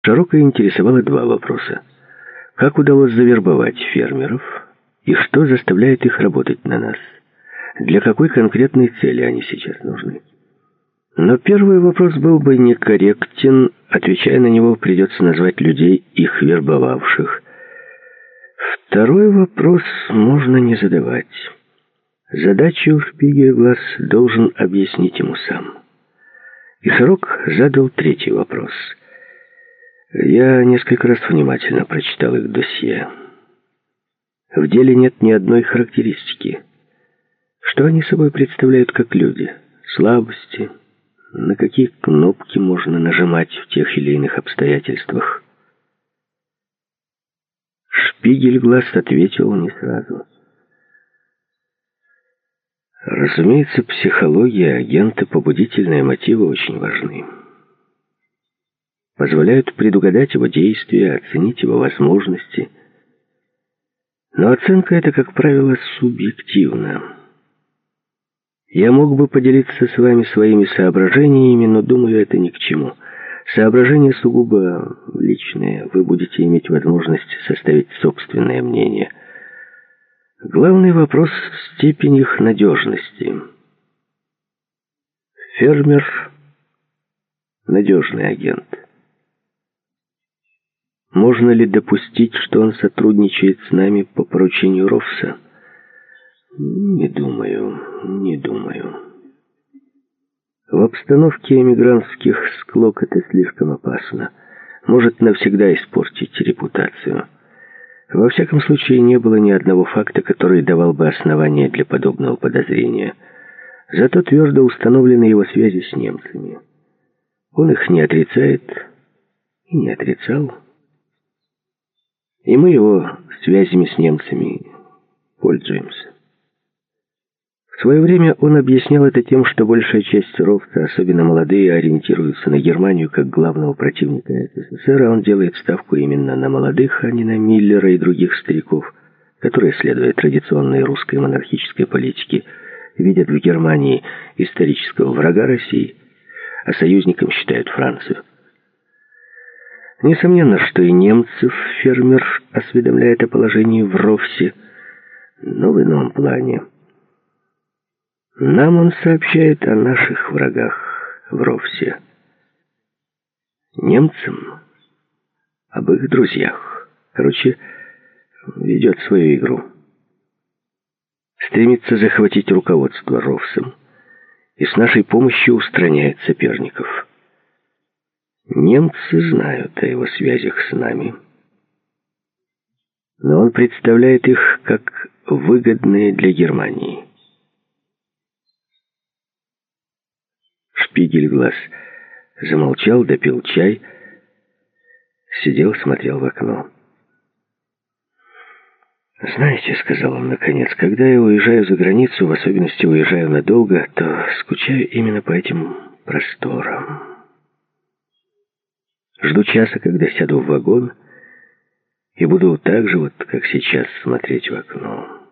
Широко интересовало два вопроса. Как удалось завербовать фермеров и что заставляет их работать на нас? Для какой конкретной цели они сейчас нужны? Но первый вопрос был бы некорректен, отвечая на него, придется назвать людей, их вербовавших. Второй вопрос можно не задавать. Задачу Шпигель-Гласс должен объяснить ему сам. И Широк задал третий вопрос. Я несколько раз внимательно прочитал их досье. В деле нет ни одной характеристики. Что они собой представляют как люди? Слабости? На какие кнопки можно нажимать в тех или иных обстоятельствах? Шпигель-Гласс ответил не сразу. Разумеется, психология агента, побудительные мотивы очень важны. Позволяют предугадать его действия, оценить его возможности. Но оценка эта, как правило, субъективна. Я мог бы поделиться с вами своими соображениями, но, думаю, это ни к чему. Соображения сугубо личные. Вы будете иметь возможность составить собственное мнение. Главный вопрос — степень их надежности. Фермер — надежный агент. Можно ли допустить, что он сотрудничает с нами по поручению Роффса? Не думаю. В обстановке эмигрантских склок это слишком опасно. Может навсегда испортить репутацию. Во всяком случае, не было ни одного факта, который давал бы основания для подобного подозрения. Зато твердо установлены его связи с немцами. Он их не отрицает и не отрицал. И мы его связями с немцами пользуемся. В свое время он объяснял это тем, что большая часть Роффса, особенно молодые, ориентируются на Германию как главного противника СССР, а он делает ставку именно на молодых, а не на Миллера и других стариков, которые, следуя традиционной русской монархической политике, видят в Германии исторического врага России, а союзником считают Францию. Несомненно, что и немцев фермер осведомляет о положении в Роффсе, но в ином плане. Нам он сообщает о наших врагах в Роффсе. Немцам об их друзьях. Короче, ведет свою игру. Стремится захватить руководство Роффсом и с нашей помощью устраняет соперников. Немцы знают о его связях с нами, но он представляет их как выгодные для Германии. Шпигель-Гласс замолчал, допил чай, сидел, смотрел в окно. «Знаете, — сказал он наконец, — когда я уезжаю за границу, в особенности уезжаю надолго, то скучаю именно по этим просторам. Жду часа, когда сяду в вагон, и буду так же, вот как сейчас, смотреть в окно».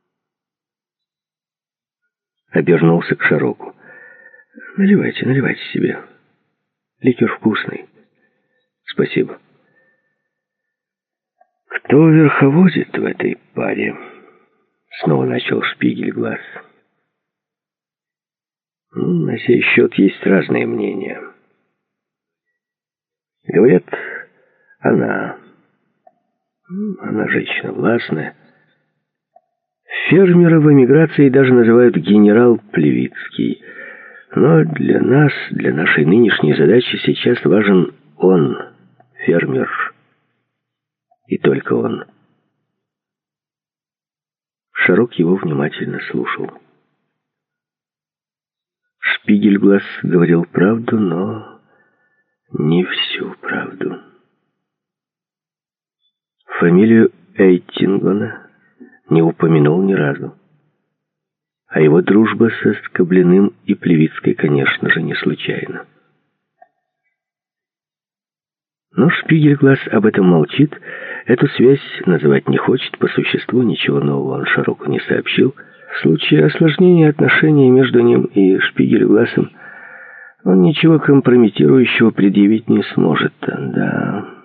Обернулся к Широку. «Наливайте себе. Ликер вкусный. Спасибо». «Кто верховодит в этой паре?» Снова начал Шпигель-Гласс. На сей счет есть разные мнения. Говорят, она женщина властная. Фермера в эмиграции даже называют генерал Плевицкий. Но для нас, для нашей нынешней задачи сейчас важен он, фермер, и только он. Широк его внимательно слушал. Шпигель-Гласс говорил правду, но не всю правду. Фамилию Эйтингона не упомянул ни разу. А его дружба со Скоблиным и Плевицкой, конечно же, не случайна. Но Шпигель-Гласс об этом молчит, эту связь называть не хочет, по существу ничего нового он Широку не сообщил. В случае осложнения отношений между ним и Шпигель-Глассом Он ничего компрометирующего предъявить не сможет, да.